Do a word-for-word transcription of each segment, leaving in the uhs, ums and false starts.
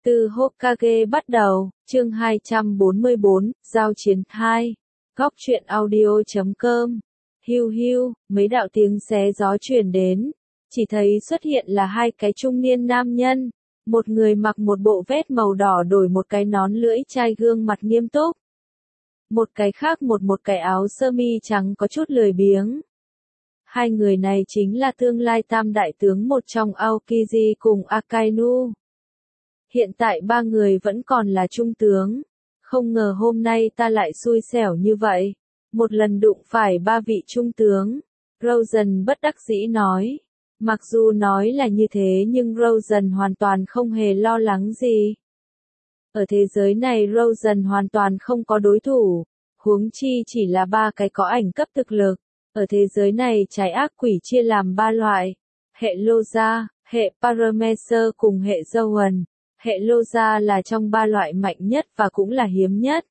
Từ Hokage bắt đầu, chương hai trăm bốn mươi bốn, giao chiến hai. Góc truyện audio chấm com. Hiu hiu, mấy đạo tiếng xé gió truyền đến. Chỉ thấy xuất hiện là hai cái trung niên nam nhân. Một người mặc một bộ vest màu đỏ đổi một cái nón lưỡi chai gương mặt nghiêm túc. Một cái khác một một cái áo sơ mi trắng có chút lười biếng. Hai người này chính là tương lai tam đại tướng một trong Aokiji cùng Akainu. Hiện tại ba người vẫn còn là trung tướng. Không ngờ hôm nay ta lại xui xẻo như vậy. Một lần đụng phải ba vị trung tướng. Rosen bất đắc dĩ nói. Mặc dù nói là như thế nhưng Rosen hoàn toàn không hề lo lắng gì. Ở thế giới này Rosen hoàn toàn không có đối thủ. Huống chi chỉ là ba cái có ảnh cấp thực lực. Ở thế giới này trái ác quỷ chia làm ba loại. Hệ Loza, hệ Paramecer cùng hệ Zoan. Hệ Loza là trong ba loại mạnh nhất và cũng là hiếm nhất.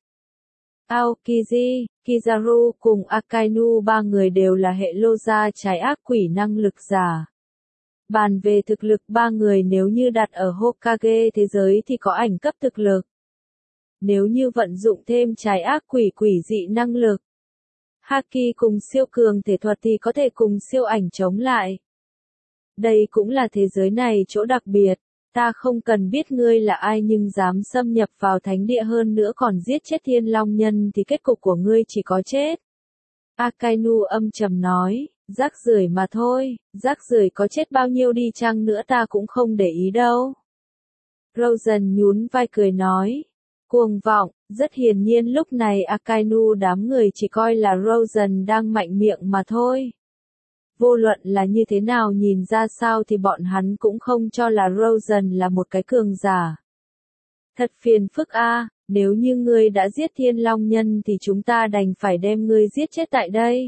Aokiji, Kizaru cùng Akainu ba người đều là hệ Loza trái ác quỷ năng lực giả. Bàn về thực lực ba người nếu như đặt ở Hokage thế giới thì có ảnh cấp thực lực. Nếu như vận dụng thêm trái ác quỷ quỷ dị năng lực. Haki cùng siêu cường thể thuật thì có thể cùng siêu ảnh chống lại. Đây cũng là thế giới này chỗ đặc biệt. Ta không cần biết ngươi là ai nhưng dám xâm nhập vào thánh địa hơn nữa còn giết chết thiên long nhân thì kết cục của ngươi chỉ có chết. Akainu âm trầm nói, rác rưởi mà thôi, rác rưởi có chết bao nhiêu đi chăng nữa ta cũng không để ý đâu. Rosen nhún vai cười nói, cuồng vọng, rất hiển nhiên lúc này Akainu đám người chỉ coi là Rosen đang mạnh miệng mà thôi. Vô luận là như thế nào nhìn ra sao thì bọn hắn cũng không cho là Rosen là một cái cường giả. Thật phiền phức a, nếu như ngươi đã giết thiên long nhân thì chúng ta đành phải đem ngươi giết chết tại đây.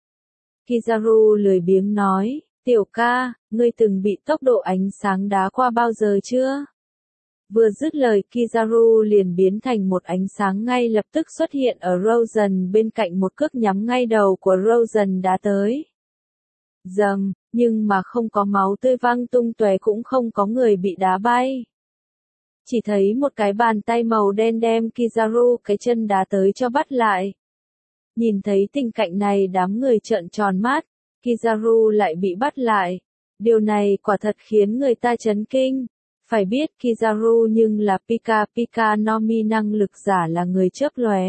Kizaru lười biếng nói, tiểu ca, ngươi từng bị tốc độ ánh sáng đá qua bao giờ chưa? Vừa dứt lời Kizaru liền biến thành một ánh sáng ngay lập tức xuất hiện ở Rosen bên cạnh một cước nhắm ngay đầu của Rosen đá tới. Dầm, nhưng mà không có máu tươi văng tung tóe cũng không có người bị đá bay. Chỉ thấy một cái bàn tay màu đen đem Kizaru cái chân đá tới cho bắt lại. Nhìn thấy tình cảnh này đám người trợn tròn mắt, Kizaru lại bị bắt lại. Điều này quả thật khiến người ta chấn kinh. Phải biết Kizaru nhưng là Pika Pika no Mi năng lực giả là người chớp lóe.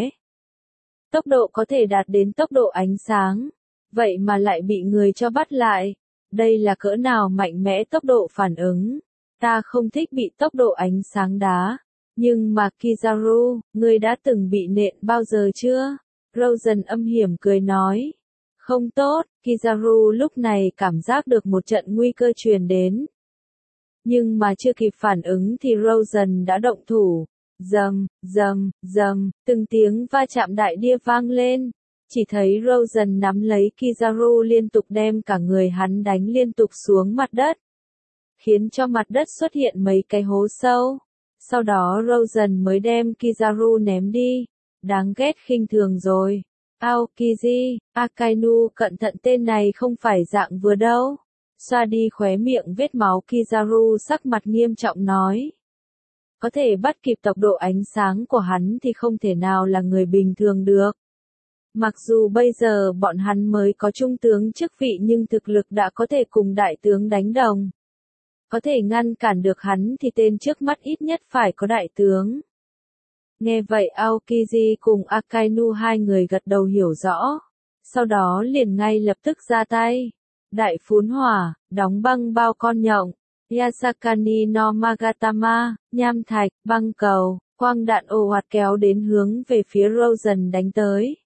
Tốc độ có thể đạt đến tốc độ ánh sáng. Vậy mà lại bị người cho bắt lại. Đây là cỡ nào mạnh mẽ tốc độ phản ứng. Ta không thích bị tốc độ ánh sáng đá. Nhưng mà Kizaru, ngươi đã từng bị nện bao giờ chưa? Rosen âm hiểm cười nói. Không tốt, Kizaru lúc này cảm giác được một trận nguy cơ truyền đến. Nhưng mà chưa kịp phản ứng thì Rosen đã động thủ. Dầm, dầm, dầm, từng tiếng va chạm đại địa vang lên. Chỉ thấy Rosen nắm lấy Kizaru liên tục đem cả người hắn đánh liên tục xuống mặt đất. Khiến cho mặt đất xuất hiện mấy cái hố sâu. Sau đó Rosen mới đem Kizaru ném đi. Đáng ghét khinh thường rồi. Aokiji, Akainu cẩn thận tên này không phải dạng vừa đâu. Xoa đi khóe miệng vết máu Kizaru sắc mặt nghiêm trọng nói. Có thể bắt kịp tốc độ ánh sáng của hắn thì không thể nào là người bình thường được. Mặc dù bây giờ bọn hắn mới có trung tướng chức vị nhưng thực lực đã có thể cùng đại tướng đánh đồng. Có thể ngăn cản được hắn thì tên trước mắt ít nhất phải có đại tướng. Nghe vậy Aokiji cùng Akainu hai người gật đầu hiểu rõ. Sau đó liền ngay lập tức ra tay. Đại phún hỏa, đóng băng bao con nhộng. Yasakani no Magatama, nham thạch, băng cầu, quang đạn ồ ạt kéo đến hướng về phía Rosen đánh tới.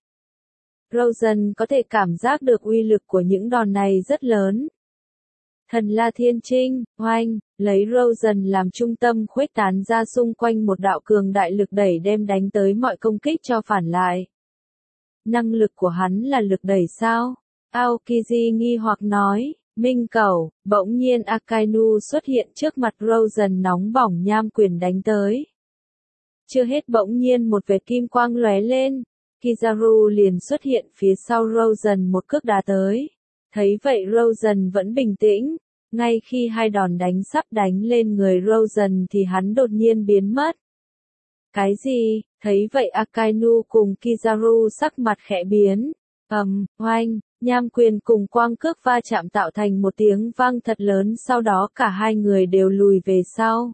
Rosen có thể cảm giác được uy lực của những đòn này rất lớn. Thần La Thiên Trinh, oanh, lấy Rosen làm trung tâm khuếch tán ra xung quanh một đạo cường đại lực đẩy đem đánh tới mọi công kích cho phản lại. Năng lực của hắn là lực đẩy sao? Aokiji nghi hoặc nói, minh cầu, bỗng nhiên Akainu xuất hiện trước mặt Rosen nóng bỏng nham quyền đánh tới. Chưa hết bỗng nhiên một vệt kim quang lóe lên. Kizaru liền xuất hiện phía sau Rosen một cước đá tới. Thấy vậy Rosen vẫn bình tĩnh. Ngay khi hai đòn đánh sắp đánh lên người Rosen thì hắn đột nhiên biến mất. Cái gì? Thấy vậy Akainu cùng Kizaru sắc mặt khẽ biến. Ầm, oanh, nham quyền cùng quang cước va chạm tạo thành một tiếng vang thật lớn, sau đó cả hai người đều lùi về sau.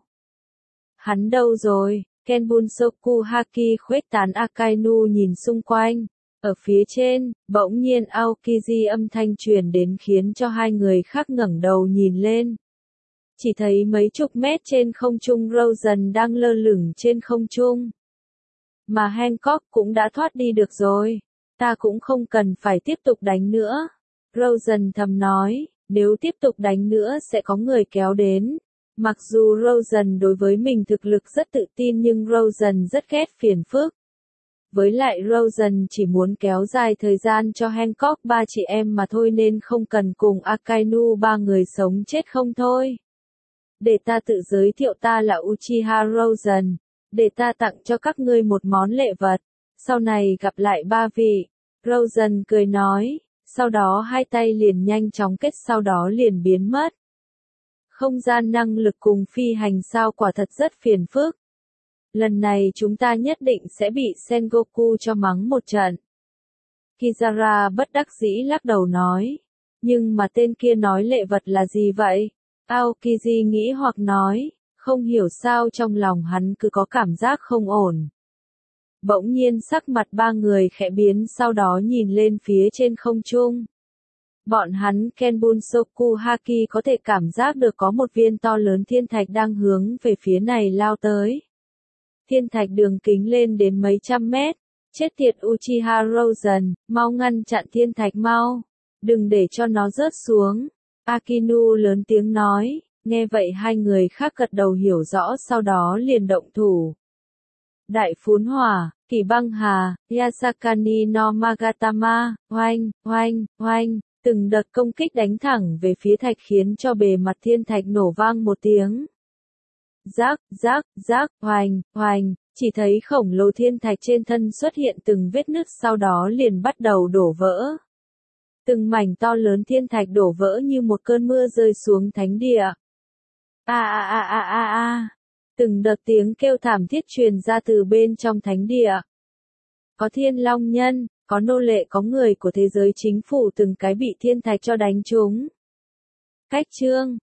Hắn đâu rồi? Kenbunsoku Haki khuếch tán. Akainu nhìn xung quanh. Ở phía trên, bỗng nhiên Aokiji âm thanh truyền đến khiến cho hai người khác ngẩng đầu nhìn lên. Chỉ thấy mấy chục mét trên không trung Rosen đang lơ lửng trên không trung. Mà Hancock cũng đã thoát đi được rồi. Ta cũng không cần phải tiếp tục đánh nữa. Rosen thầm nói, nếu tiếp tục đánh nữa sẽ có người kéo đến. Mặc dù Rosen đối với mình thực lực rất tự tin nhưng Rosen rất ghét phiền phức. Với lại Rosen chỉ muốn kéo dài thời gian cho Hancock ba chị em mà thôi nên không cần cùng Akainu ba người sống chết không thôi. Để ta tự giới thiệu, ta là Uchiha Rosen. Để ta tặng cho các ngươi một món lễ vật. Sau này gặp lại ba vị. Rosen cười nói. Sau đó hai tay liền nhanh chóng kết, sau đó liền biến mất. Không gian năng lực cùng phi hành sao quả thật rất phiền phức. Lần này chúng ta nhất định sẽ bị Sengoku cho mắng một trận. Kizara bất đắc dĩ lắc đầu nói. Nhưng mà tên kia nói lễ vật là gì vậy? Aokiji nghĩ hoặc nói. Không hiểu sao trong lòng hắn cứ có cảm giác không ổn. Bỗng nhiên sắc mặt ba người khẽ biến, sau đó nhìn lên phía trên không trung. Bọn hắn Kenbunsoku Haki có thể cảm giác được có một viên to lớn thiên thạch đang hướng về phía này lao tới. Thiên thạch đường kính lên đến mấy trăm mét. Chết tiệt Uchiha Rosen, mau ngăn chặn thiên thạch mau. Đừng để cho nó rớt xuống. Akinu lớn tiếng nói. Nghe vậy hai người khác gật đầu hiểu rõ, sau đó liền động thủ. Đại phún hỏa, kỳ băng hà, Yasakani no Magatama, oanh, oanh, oanh, từng đợt công kích đánh thẳng về phía thạch khiến cho bề mặt thiên thạch nổ vang một tiếng. Rác, rác, rác, oanh, oanh, chỉ thấy khổng lồ thiên thạch trên thân xuất hiện từng vết nứt, sau đó liền bắt đầu đổ vỡ. Từng mảnh to lớn thiên thạch đổ vỡ như một cơn mưa rơi xuống thánh địa. A a a a a a. Từng đợt tiếng kêu thảm thiết truyền ra từ bên trong thánh địa. Có thiên long nhân, có nô lệ, có người của thế giới chính phủ, từng cái bị thiên thạch cho đánh trúng. Cách chương